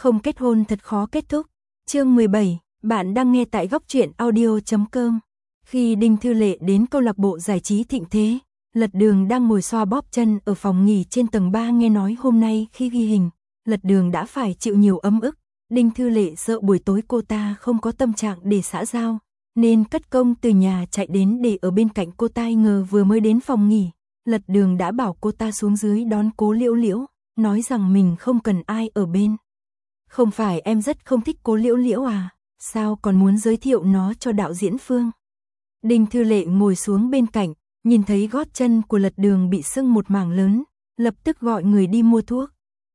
Không kết hôn thật khó kết thúc. Chương 17, bạn đang nghe tại góc truyện audio.com. Khi Đinh Thư Lệ đến câu lạc bộ giải trí Thịnh Thế, Lật Đường đang ngồi xoa bóp chân ở phòng nghỉ trên tầng 3 nghe nói hôm nay khi ghi hình, Lật Đường đã phải chịu nhiều ấm ức. Đinh Thư Lệ sợ buổi tối cô ta không có tâm trạng để xã giao, nên cất công từ nhà chạy đến để ở bên cạnh cô ta. Ngờ vừa mới đến phòng nghỉ, Lật Đường đã bảo cô ta xuống dưới đón Cố Liễu Liễu, nói rằng mình không cần ai ở bên. Không phải em rất không thích Cố Liễu Liễu à, sao còn muốn giới thiệu nó cho đạo diễn Phương? Đinh Thư Lệ ngồi xuống bên cạnh, nhìn thấy gót chân của Lật Đường bị sưng một mảng lớn, lập tức gọi người đi mua thuốc.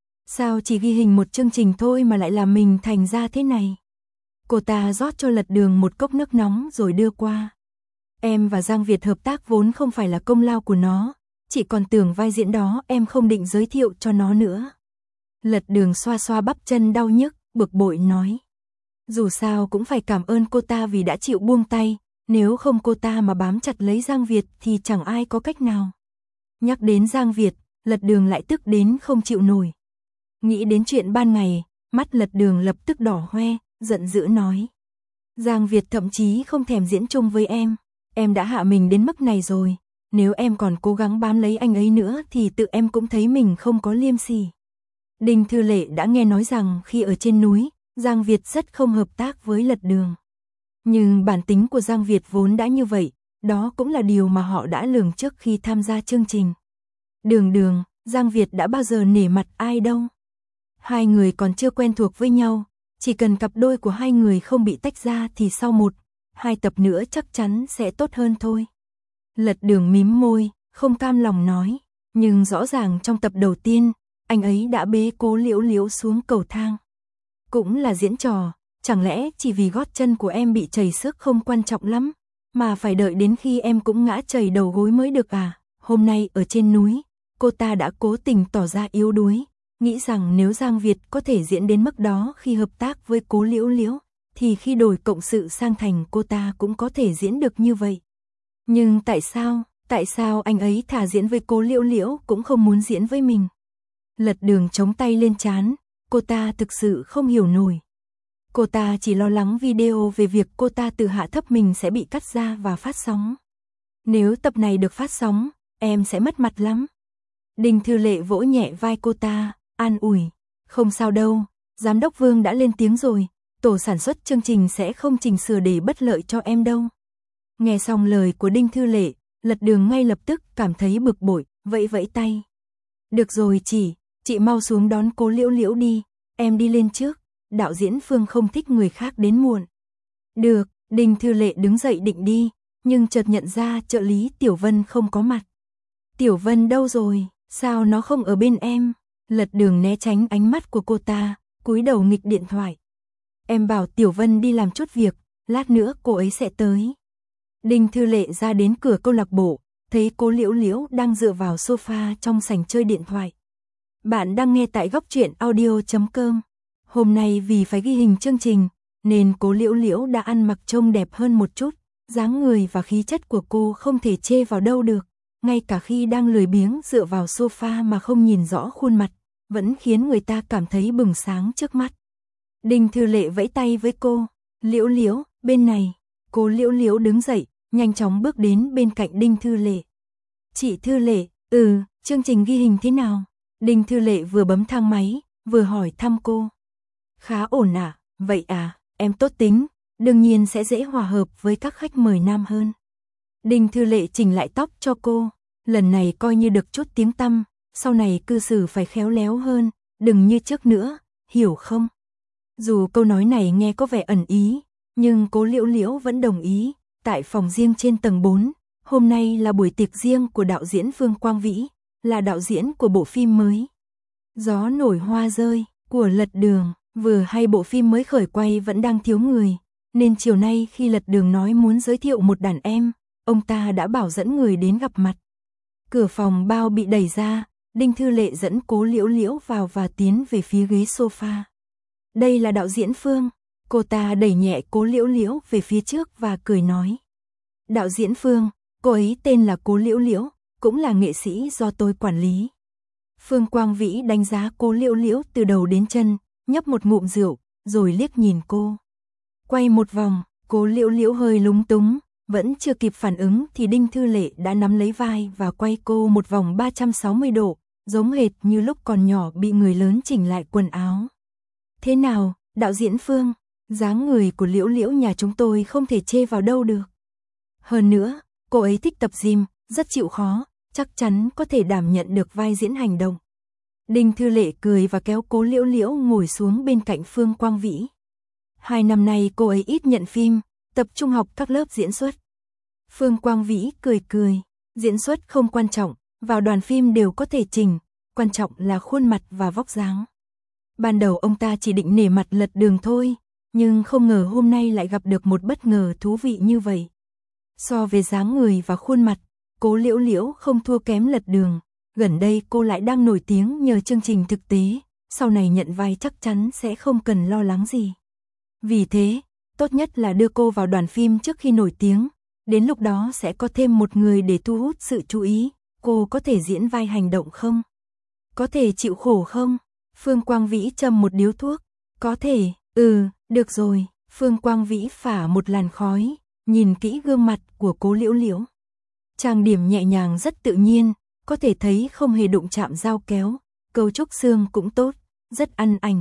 Sao chỉ ghi hình một chương trình thôi mà lại làm mình thành ra thế này? Cô ta rót cho Lật Đường một cốc nước nóng rồi đưa qua. Em và Giang Việt hợp tác vốn không phải là công lao của nó, chỉ còn tưởng vai diễn đó em không định giới thiệu cho nó nữa. Lật Đường xoa xoa bắp chân đau nhức, bực bội nói. Dù sao cũng phải cảm ơn cô ta vì đã chịu buông tay, nếu không cô ta mà bám chặt lấy Giang Việt thì chẳng ai có cách nào. Nhắc đến Giang Việt, Lật Đường lại tức đến không chịu nổi. Nghĩ đến chuyện ban ngày, mắt Lật Đường lập tức đỏ hoe, giận dữ nói. Giang Việt thậm chí không thèm diễn chung với em đã hạ mình đến mức này rồi, nếu em còn cố gắng bám lấy anh ấy nữa thì tự em cũng thấy mình không có liêm sỉ. Đinh Thư Lệ đã nghe nói rằng khi ở trên núi, Giang Việt rất không hợp tác với Lật Đường. Nhưng bản tính của Giang Việt vốn đã như vậy, đó cũng là điều mà họ đã lường trước khi tham gia chương trình. Đường, Giang Việt đã bao giờ nể mặt ai đâu. Hai người còn chưa quen thuộc với nhau, chỉ cần cặp đôi của hai người không bị tách ra thì sau 1-2 tập nữa chắc chắn sẽ tốt hơn thôi. Lật Đường mím môi, không cam lòng nói, nhưng rõ ràng trong tập đầu tiên, anh ấy đã bế Cố Liễu Liễu xuống cầu thang. Cũng là diễn trò, chẳng lẽ chỉ vì gót chân của em bị trầy xước không quan trọng lắm, mà phải đợi đến khi em cũng ngã trầy đầu gối mới được à? Hôm nay ở trên núi, cô ta đã cố tình tỏ ra yếu đuối, nghĩ rằng nếu Giang Việt có thể diễn đến mức đó khi hợp tác với Cố Liễu Liễu, thì khi đổi cộng sự sang thành cô ta cũng có thể diễn được như vậy. Nhưng tại sao anh ấy thà diễn với Cố Liễu Liễu cũng không muốn diễn với mình? Lật Đường chống tay lên trán, cô ta thực sự không hiểu nổi. Cô ta chỉ lo lắng video về việc cô ta tự hạ thấp mình sẽ bị cắt ra và phát sóng. Nếu tập này được phát sóng, em sẽ mất mặt lắm. Đinh Thư Lệ vỗ nhẹ vai cô ta, an ủi. Không sao đâu, Giám đốc Vương đã lên tiếng rồi, tổ sản xuất chương trình sẽ không chỉnh sửa để bất lợi cho em đâu. Nghe xong lời của Đinh Thư Lệ, Lật Đường ngay lập tức cảm thấy bực bội, vẫy vẫy tay. Được rồi chị mau xuống đón Cố Liễu Liễu đi, em đi lên trước, đạo diễn Phương không thích người khác đến muộn. Được, Đinh Thư Lệ đứng dậy định đi, nhưng chợt nhận ra trợ lý Tiểu Vân không có mặt. Tiểu Vân đâu rồi, sao nó không ở bên em? Lật Đường né tránh ánh mắt của cô ta, cúi đầu nghịch điện thoại. Em bảo Tiểu Vân đi làm chút việc, lát nữa cô ấy sẽ tới. Đinh Thư Lệ ra đến cửa câu lạc bộ, thấy Cố Liễu Liễu đang dựa vào sofa trong sảnh chơi điện thoại. Bạn đang nghe tại góc truyện audio.com. Hôm nay vì phải ghi hình chương trình, nên Cố Liễu Liễu đã ăn mặc trông đẹp hơn một chút, dáng người và khí chất của cô không thể chê vào đâu được, ngay cả khi đang lười biếng dựa vào sofa mà không nhìn rõ khuôn mặt, vẫn khiến người ta cảm thấy bừng sáng trước mắt. Đinh Thư Lệ vẫy tay với cô, Liễu Liễu, bên này. Cố Liễu Liễu đứng dậy, nhanh chóng bước đến bên cạnh Đinh Thư Lệ. Chị Thư Lệ, chương trình ghi hình thế nào? Đinh Thư Lệ vừa bấm thang máy, vừa hỏi thăm cô. Khá ổn à, vậy à, em tốt tính, đương nhiên sẽ dễ hòa hợp với các khách mời nam hơn. Đinh Thư Lệ chỉnh lại tóc cho cô, lần này coi như được chút tiếng tăm, sau này cư xử phải khéo léo hơn, đừng như trước nữa, hiểu không? Dù câu nói này nghe có vẻ ẩn ý, nhưng Cố Liễu Liễu vẫn đồng ý. Tại phòng riêng trên tầng 4, hôm nay là buổi tiệc riêng của đạo diễn Phương Quang Vĩ, là đạo diễn của bộ phim mới Gió Nổi Hoa Rơi của Lật Đường. Vừa hay bộ phim mới khởi quay vẫn đang thiếu người, nên chiều nay khi Lật Đường nói muốn giới thiệu một đàn em, ông ta đã bảo dẫn người đến gặp mặt. Cửa phòng bao bị đẩy ra, Đinh Thư Lệ dẫn Cố Liễu Liễu vào và tiến về phía ghế sofa. Đây là đạo diễn Phương. Cô ta đẩy nhẹ Cố Liễu Liễu về phía trước và cười nói. Đạo diễn Phương, cô ấy tên là Cố Liễu Liễu, cũng là nghệ sĩ do tôi quản lý. Phương Quang Vĩ đánh giá Cố Liễu Liễu từ đầu đến chân, nhấp một ngụm rượu, rồi liếc nhìn cô. Quay một vòng, Cố Liễu Liễu hơi lúng túng, vẫn chưa kịp phản ứng thì Đinh Thư Lệ đã nắm lấy vai và quay cô một vòng 360 độ, giống hệt như lúc còn nhỏ bị người lớn chỉnh lại quần áo. Thế nào, đạo diễn Phương, dáng người của Liễu Liễu nhà chúng tôi không thể chê vào đâu được. Hơn nữa, cô ấy thích tập gym, rất chịu khó, chắc chắn có thể đảm nhận được vai diễn hành động. Đinh Thư Lệ cười và kéo Cố Liễu Liễu ngồi xuống bên cạnh Phương Quang Vĩ. 2 năm nay cô ấy ít nhận phim, tập trung học các lớp diễn xuất. Phương Quang Vĩ cười cười, diễn xuất không quan trọng, vào đoàn phim đều có thể chỉnh, quan trọng là khuôn mặt và vóc dáng. Ban đầu ông ta chỉ định nể mặt Lật Đường thôi, nhưng không ngờ hôm nay lại gặp được một bất ngờ thú vị như vậy. So về dáng người và khuôn mặt, Cố Liễu Liễu không thua kém Lật Đường, gần đây cô lại đang nổi tiếng nhờ chương trình thực tế, sau này nhận vai chắc chắn sẽ không cần lo lắng gì. Vì thế, tốt nhất là đưa cô vào đoàn phim trước khi nổi tiếng, đến lúc đó sẽ có thêm một người để thu hút sự chú ý. Cô có thể diễn vai hành động không? Có thể chịu khổ không? Phương Quang Vĩ châm một điếu thuốc. Có thể, được rồi. Phương Quang Vĩ phả một làn khói, nhìn kỹ gương mặt của Cố Liễu Liễu. Trang điểm nhẹ nhàng rất tự nhiên, có thể thấy không hề đụng chạm dao kéo, cấu trúc xương cũng tốt, rất ăn ảnh.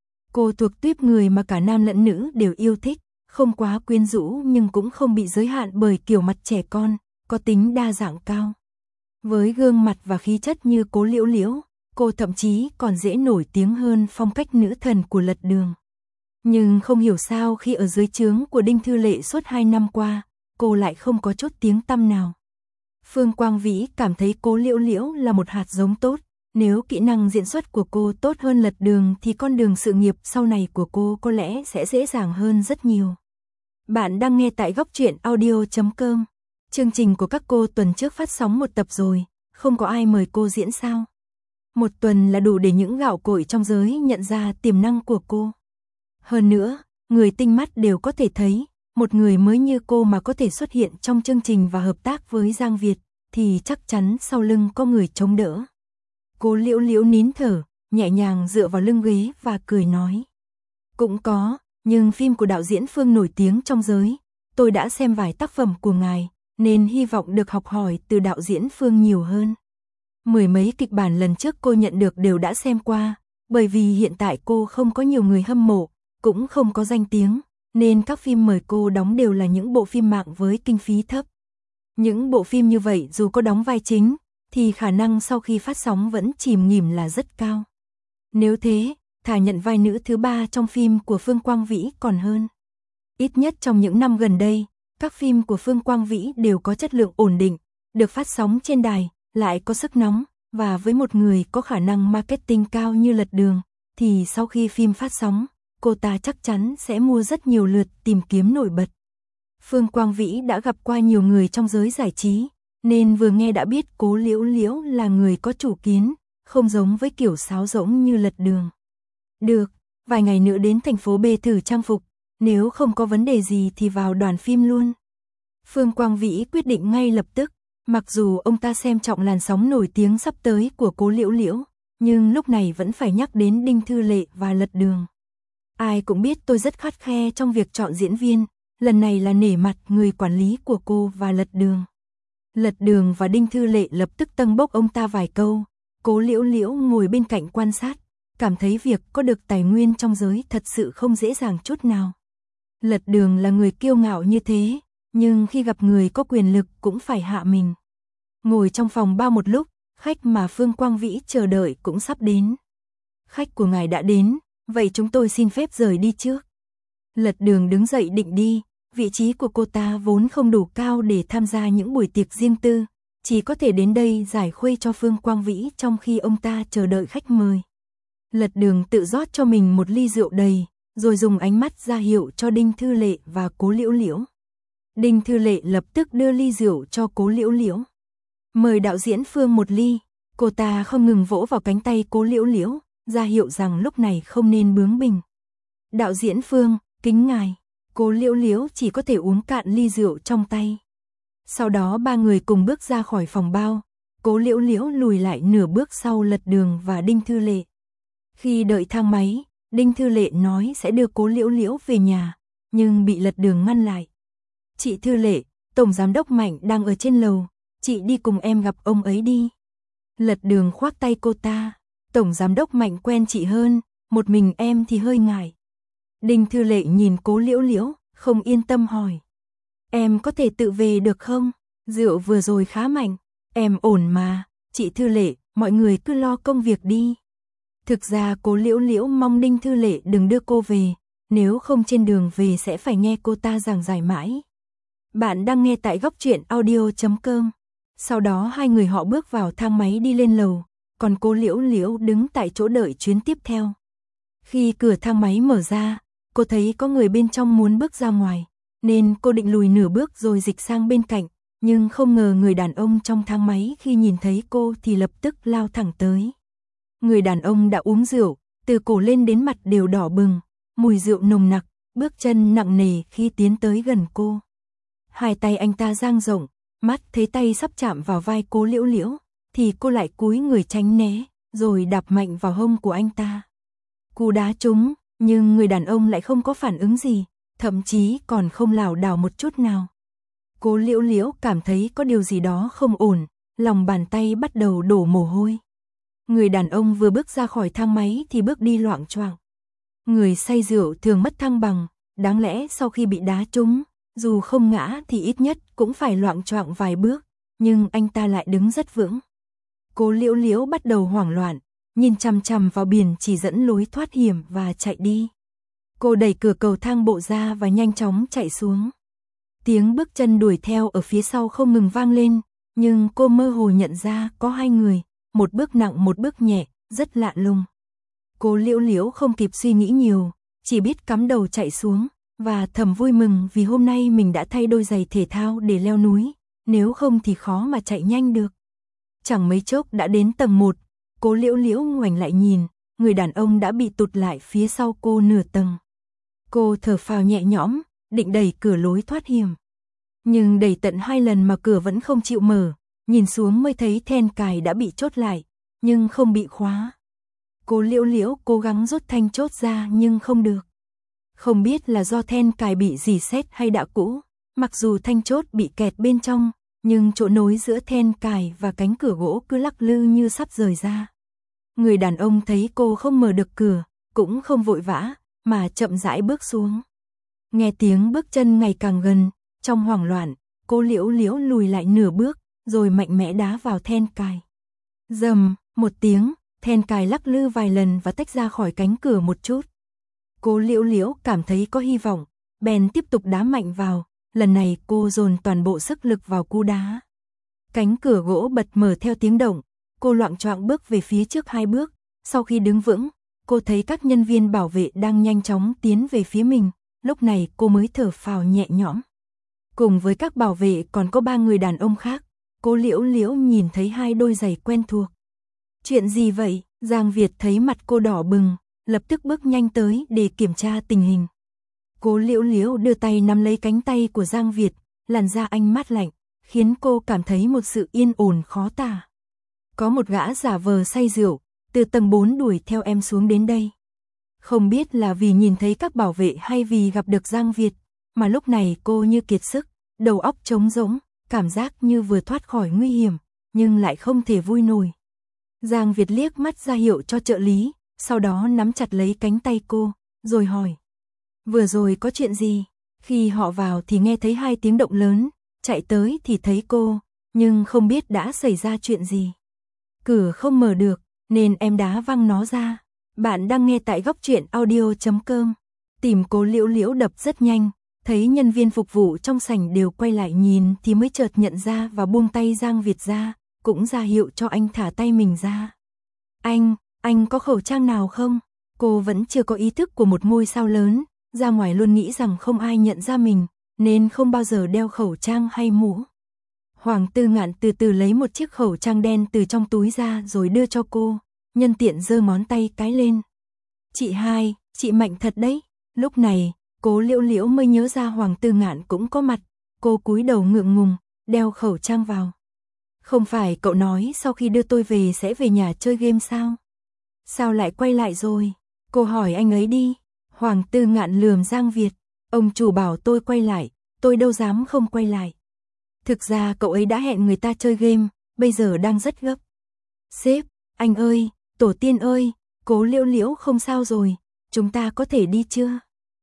Cô thuộc tuýp người mà cả nam lẫn nữ đều yêu thích, không quá quyến rũ nhưng cũng không bị giới hạn bởi kiểu mặt trẻ con, có tính đa dạng cao. Với gương mặt và khí chất như Cố Liễu Liễu, cô thậm chí còn dễ nổi tiếng hơn phong cách nữ thần của Lật Đường. Nhưng không hiểu sao khi ở dưới trướng của Đinh Thư Lệ suốt 2 năm qua, cô lại không có chút tiếng tăm nào. Phương Quang Vĩ cảm thấy Cố Liễu Liễu là một hạt giống tốt, nếu kỹ năng diễn xuất của cô tốt hơn Lật Đường thì con đường sự nghiệp sau này của cô có lẽ sẽ dễ dàng hơn rất nhiều. Bạn đang nghe tại Góc Truyện Audio.com. Chương trình của các cô tuần trước phát sóng một tập rồi, không có ai mời cô diễn sao? Một tuần là đủ để những gạo cội trong giới nhận ra tiềm năng của cô. Hơn nữa, người tinh mắt đều có thể thấy, một người mới như cô mà có thể xuất hiện trong chương trình và hợp tác với Giang Việt, thì chắc chắn sau lưng có người chống đỡ. Cố Liễu Liễu nín thở, nhẹ nhàng dựa vào lưng ghế và cười nói. Cũng có, nhưng phim của đạo diễn Phương nổi tiếng trong giới, tôi đã xem vài tác phẩm của ngài, nên hy vọng được học hỏi từ đạo diễn Phương nhiều hơn. 10 mấy kịch bản lần trước cô nhận được đều đã xem qua, bởi vì hiện tại cô không có nhiều người hâm mộ, cũng không có danh tiếng, nên các phim mời cô đóng đều là những bộ phim mạng với kinh phí thấp. Những bộ phim như vậy dù có đóng vai chính, thì khả năng sau khi phát sóng vẫn chìm nghỉm là rất cao. Nếu thế, thà nhận vai nữ thứ 3 trong phim của Phương Quang Vĩ còn hơn. Ít nhất trong những năm gần đây, các phim của Phương Quang Vĩ đều có chất lượng ổn định, được phát sóng trên đài, lại có sức nóng, và với một người có khả năng marketing cao như Lật Đường, thì sau khi phim phát sóng, cô ta chắc chắn sẽ mua rất nhiều lượt tìm kiếm nổi bật. Phương Quang Vĩ đã gặp qua nhiều người trong giới giải trí, nên vừa nghe đã biết Cố Liễu Liễu là người có chủ kiến, không giống với kiểu sáo rỗng như Lật Đường. Được, vài ngày nữa đến thành phố B thử trang phục, nếu không có vấn đề gì thì vào đoàn phim luôn. Phương Quang Vĩ quyết định ngay lập tức, mặc dù ông ta xem trọng làn sóng nổi tiếng sắp tới của Cố Liễu Liễu, nhưng lúc này vẫn phải nhắc đến Đinh Thư Lệ và Lật Đường. Ai cũng biết tôi rất khắt khe trong việc chọn diễn viên, lần này là nể mặt người quản lý của cô và Lật Đường. Lật Đường và Đinh Thư Lệ lập tức tâng bốc ông ta vài câu, Cố Liễu Liễu ngồi bên cạnh quan sát, cảm thấy việc có được tài nguyên trong giới thật sự không dễ dàng chút nào. Lật Đường là người kiêu ngạo như thế, nhưng khi gặp người có quyền lực cũng phải hạ mình. Ngồi trong phòng bao một lúc, khách mà Phương Quang Vĩ chờ đợi cũng sắp đến. Khách của ngài đã đến, vậy chúng tôi xin phép rời đi trước. Lật Đường đứng dậy định đi, vị trí của cô ta vốn không đủ cao để tham gia những buổi tiệc riêng tư, chỉ có thể đến đây giải khuây cho Phương Quang Vĩ trong khi ông ta chờ đợi khách mời. Lật Đường tự rót cho mình một ly rượu đầy, rồi dùng ánh mắt ra hiệu cho Đinh Thư Lệ và Cố Liễu Liễu. Đinh Thư Lệ lập tức đưa ly rượu cho Cố Liễu Liễu. Mời đạo diễn Phương một ly, cô ta không ngừng vỗ vào cánh tay Cố Liễu Liễu, ra hiệu rằng lúc này không nên bướng bỉnh. Đạo diễn Phương, kính ngài. Cố Liễu Liễu chỉ có thể uống cạn ly rượu trong tay. Sau đó ba người cùng bước ra khỏi phòng bao, Cố Liễu Liễu lùi lại nửa bước sau Lật Đường và Đinh Thư Lệ. Khi đợi thang máy, Đinh Thư Lệ nói sẽ đưa Cố Liễu Liễu về nhà, nhưng bị Lật Đường ngăn lại. Chị Thư Lệ, Tổng Giám đốc Mạnh đang ở trên lầu, chị đi cùng em gặp ông ấy đi. Lật Đường khoác tay cô ta, Tổng Giám đốc Mạnh quen chị hơn, một mình em thì hơi ngại. Đinh Thư Lệ nhìn Cố Liễu Liễu, không yên tâm hỏi. Em có thể tự về được không? Rượu vừa rồi khá mạnh, em ổn mà, chị Thư Lệ, mọi người cứ lo công việc đi. Thực ra Cố Liễu Liễu mong Đinh Thư Lệ đừng đưa cô về, nếu không trên đường về sẽ phải nghe cô ta giảng giải mãi. Bạn đang nghe tại góc truyện audio.com. Sau đó hai người họ bước vào thang máy đi lên lầu, còn Cố Liễu Liễu đứng tại chỗ đợi chuyến tiếp theo. Khi cửa thang máy mở ra, cô thấy có người bên trong muốn bước ra ngoài, nên cô định lùi nửa bước rồi dịch sang bên cạnh, nhưng không ngờ người đàn ông trong thang máy khi nhìn thấy cô thì lập tức lao thẳng tới. Người đàn ông đã uống rượu, từ cổ lên đến mặt đều đỏ bừng, mùi rượu nồng nặc, bước chân nặng nề khi tiến tới gần cô. Hai tay anh ta dang rộng, mắt thấy tay sắp chạm vào vai Cố Liễu Liễu, thì cô lại cúi người tránh né, rồi đạp mạnh vào hông của anh ta. Cú đá trúng, nhưng người đàn ông lại không có phản ứng gì, thậm chí còn không lảo đảo một chút nào. Cố Liễu Liễu cảm thấy có điều gì đó không ổn, lòng bàn tay bắt đầu đổ mồ hôi. Người đàn ông vừa bước ra khỏi thang máy thì bước đi loạng choạng. Người say rượu thường mất thăng bằng, đáng lẽ sau khi bị đá trúng, dù không ngã thì ít nhất cũng phải loạng choạng vài bước, nhưng anh ta lại đứng rất vững. Cố Liễu Liễu bắt đầu hoảng loạn, nhìn chằm chằm vào biển chỉ dẫn lối thoát hiểm và chạy đi. Cô đẩy cửa cầu thang bộ ra và nhanh chóng chạy xuống. Tiếng bước chân đuổi theo ở phía sau không ngừng vang lên, nhưng cô mơ hồ nhận ra có hai người, một bước nặng một bước nhẹ, rất lạ lùng. Cố Liễu Liễu không kịp suy nghĩ nhiều, chỉ biết cắm đầu chạy xuống, và thầm vui mừng vì hôm nay mình đã thay đôi giày thể thao để leo núi, nếu không thì khó mà chạy nhanh được. Chẳng mấy chốc đã đến tầng 1, Cố Liễu Liễu ngoảnh lại nhìn, người đàn ông đã bị tụt lại phía sau cô nửa tầng. Cô thở phào nhẹ nhõm, định đẩy cửa lối thoát hiểm. Nhưng đẩy tận 2 lần mà cửa vẫn không chịu mở, nhìn xuống mới thấy then cài đã bị chốt lại, nhưng không bị khóa. Cố Liễu Liễu cố gắng rút thanh chốt ra nhưng không được. Không biết là do then cài bị rỉ sét hay đã cũ, mặc dù thanh chốt bị kẹt bên trong, nhưng chỗ nối giữa then cài và cánh cửa gỗ cứ lắc lư như sắp rời ra. Người đàn ông thấy cô không mở được cửa, cũng không vội vã, mà chậm rãi bước xuống. Nghe tiếng bước chân ngày càng gần, trong hoảng loạn, Cố Liễu Liễu lùi lại nửa bước, rồi mạnh mẽ đá vào then cài. Rầm, một tiếng, then cài lắc lư vài lần và tách ra khỏi cánh cửa một chút. Cố Liễu Liễu cảm thấy có hy vọng, bèn tiếp tục đá mạnh vào, lần này cô dồn toàn bộ sức lực vào cú đá. Cánh cửa gỗ bật mở theo tiếng động, cô loạng choạng bước về phía trước 2 bước, sau khi đứng vững, cô thấy các nhân viên bảo vệ đang nhanh chóng tiến về phía mình, lúc này cô mới thở phào nhẹ nhõm. Cùng với các bảo vệ còn có 3 người đàn ông khác, Cố Liễu Liễu nhìn thấy 2 đôi giày quen thuộc. Chuyện gì vậy? Giang Việt thấy mặt cô đỏ bừng, lập tức bước nhanh tới để kiểm tra tình hình. Cố Liễu Liễu đưa tay nắm lấy cánh tay của Giang Việt, làn da anh mát lạnh, khiến cô cảm thấy một sự yên ổn khó tả. Có một gã giả vờ say rượu, từ tầng 4 đuổi theo em xuống đến đây. Không biết là vì nhìn thấy các bảo vệ hay vì gặp được Giang Việt, mà lúc này cô như kiệt sức, đầu óc trống rỗng, cảm giác như vừa thoát khỏi nguy hiểm, nhưng lại không thể vui nổi. Giang Việt liếc mắt ra hiệu cho trợ lý, sau đó nắm chặt lấy cánh tay cô, rồi hỏi. Vừa rồi có chuyện gì? Khi họ vào thì nghe thấy 2 tiếng động lớn, chạy tới thì thấy cô, nhưng không biết đã xảy ra chuyện gì. Cửa không mở được, nên em đá văng nó ra. Bạn đang nghe tại góc truyện audio.com. Tìm Cố Liễu Liễu đập rất nhanh, thấy nhân viên phục vụ trong sảnh đều quay lại nhìn thì mới chợt nhận ra và buông tay Giang Việt ra, cũng ra hiệu cho anh thả tay mình ra. Anh có khẩu trang nào không? Cô vẫn chưa có ý thức của một ngôi sao lớn, ra ngoài luôn nghĩ rằng không ai nhận ra mình, nên không bao giờ đeo khẩu trang hay mũ. Hoàng Tư Ngạn từ từ lấy một chiếc khẩu trang đen từ trong túi ra rồi đưa cho cô, nhân tiện giơ ngón tay cái lên. Chị Hai, chị mạnh thật đấy. Lúc này, Cố Liễu Liễu mới nhớ ra Hoàng Tư Ngạn cũng có mặt, cô cúi đầu ngượng ngùng, đeo khẩu trang vào. Không phải cậu nói sau khi đưa tôi về sẽ về nhà chơi game sao? Sao lại quay lại rồi? Cô hỏi anh ấy đi. Hoàng Tư Ngạn lườm Giang Việt. Ông chủ bảo tôi quay lại, tôi đâu dám không quay lại. Thực ra cậu ấy đã hẹn người ta chơi game, bây giờ đang rất gấp. Sếp, anh ơi, tổ tiên ơi, Cố Liễu Liễu không sao rồi, chúng ta có thể đi chưa?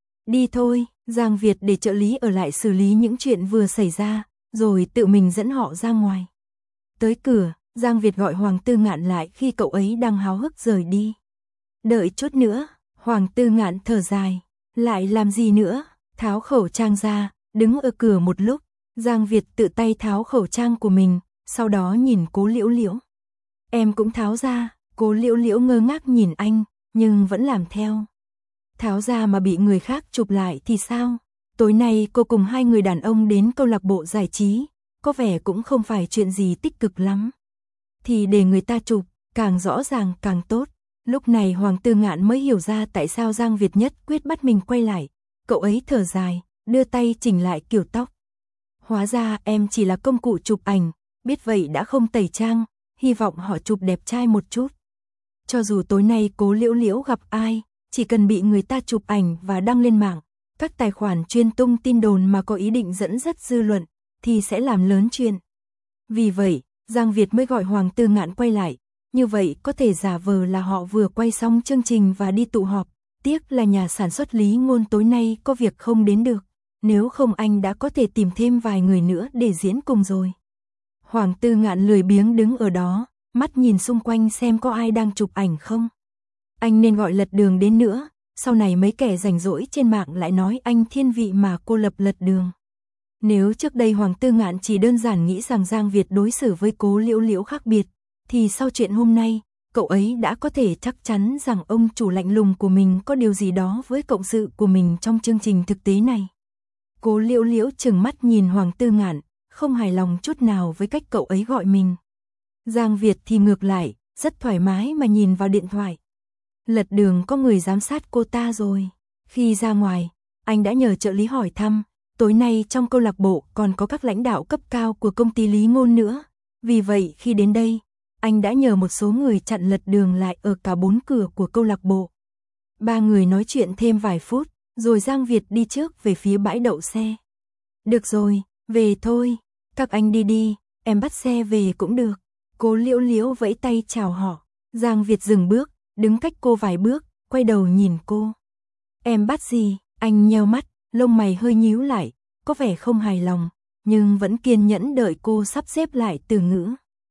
Đi thôi, Giang Việt để trợ lý ở lại xử lý những chuyện vừa xảy ra, rồi tự mình dẫn họ ra ngoài. Tới cửa, Giang Việt gọi Hoàng Tư Ngạn lại khi cậu ấy đang háo hức rời đi. Đợi chút nữa, Hoàng Tư Ngạn thở dài, lại làm gì nữa, tháo khẩu trang ra, đứng ở cửa một lúc, Giang Việt tự tay tháo khẩu trang của mình, sau đó nhìn Cố Liễu Liễu. Em cũng tháo ra, Cố Liễu Liễu ngơ ngác nhìn anh, nhưng vẫn làm theo. Tháo ra mà bị người khác chụp lại thì sao? Tối nay cô cùng hai người đàn ông đến câu lạc bộ giải trí, có vẻ cũng không phải chuyện gì tích cực lắm. Thì để người ta chụp, càng rõ ràng càng tốt. Lúc này Hoàng Tư Ngạn mới hiểu ra tại sao Giang Việt nhất quyết bắt mình quay lại. Cậu ấy thở dài, đưa tay chỉnh lại kiểu tóc. Hóa ra em chỉ là công cụ chụp ảnh, biết vậy đã không tẩy trang, hy vọng họ chụp đẹp trai một chút. Cho dù tối nay Cố Liễu Liễu gặp ai, chỉ cần bị người ta chụp ảnh và đăng lên mạng, các tài khoản chuyên tung tin đồn mà có ý định dẫn dắt dư luận, thì sẽ làm lớn chuyện. Vì vậy, Giang Việt mới gọi Hoàng Tư Ngạn quay lại, như vậy có thể giả vờ là họ vừa quay xong chương trình và đi tụ họp, tiếc là nhà sản xuất Lý Ngôn tối nay có việc không đến được, nếu không anh đã có thể tìm thêm vài người nữa để diễn cùng rồi. Hoàng Tư Ngạn lười biếng đứng ở đó, mắt nhìn xung quanh xem có ai đang chụp ảnh không. Anh nên gọi Lật Đường đến nữa, sau này mấy kẻ rảnh rỗi trên mạng lại nói anh thiên vị mà cô lập Lật Đường. Nếu trước đây Hoàng Tư Ngạn chỉ đơn giản nghĩ rằng Giang Việt đối xử với Cố Liễu Liễu khác biệt, thì sau chuyện hôm nay, cậu ấy đã có thể chắc chắn rằng ông chủ lạnh lùng của mình có điều gì đó với cộng sự của mình trong chương trình thực tế này. Cố Liễu Liễu trừng mắt nhìn Hoàng Tư Ngạn, không hài lòng chút nào với cách cậu ấy gọi mình. Giang Việt thì ngược lại, rất thoải mái mà nhìn vào điện thoại. Lật Đường có người giám sát cô ta rồi. Khi ra ngoài, anh đã nhờ trợ lý hỏi thăm, tối nay trong câu lạc bộ còn có các lãnh đạo cấp cao của công ty Lý Ngôn nữa. Vì vậy khi đến đây, anh đã nhờ một số người chặn Lật Đường lại ở cả 4 cửa của câu lạc bộ. Ba người nói chuyện thêm vài phút, rồi Giang Việt đi trước về phía bãi đậu xe. Được rồi, về thôi, các anh đi đi, em bắt xe về cũng được. Cố Liễu Liễu vẫy tay chào họ. Giang Việt dừng bước, đứng cách cô vài bước, quay đầu nhìn cô. Em bắt gì? Anh nheo mắt, lông mày hơi nhíu lại, có vẻ không hài lòng, nhưng vẫn kiên nhẫn đợi cô sắp xếp lại từ ngữ.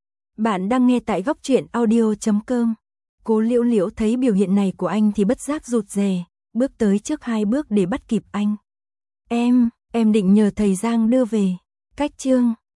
Bạn đang nghe tại góc truyện audio.com. Cố Liễu Liễu thấy biểu hiện này của anh thì bất giác rụt rè, bước tới trước 2 bước để bắt kịp anh. Em định nhờ thầy Giang đưa về. Cách chương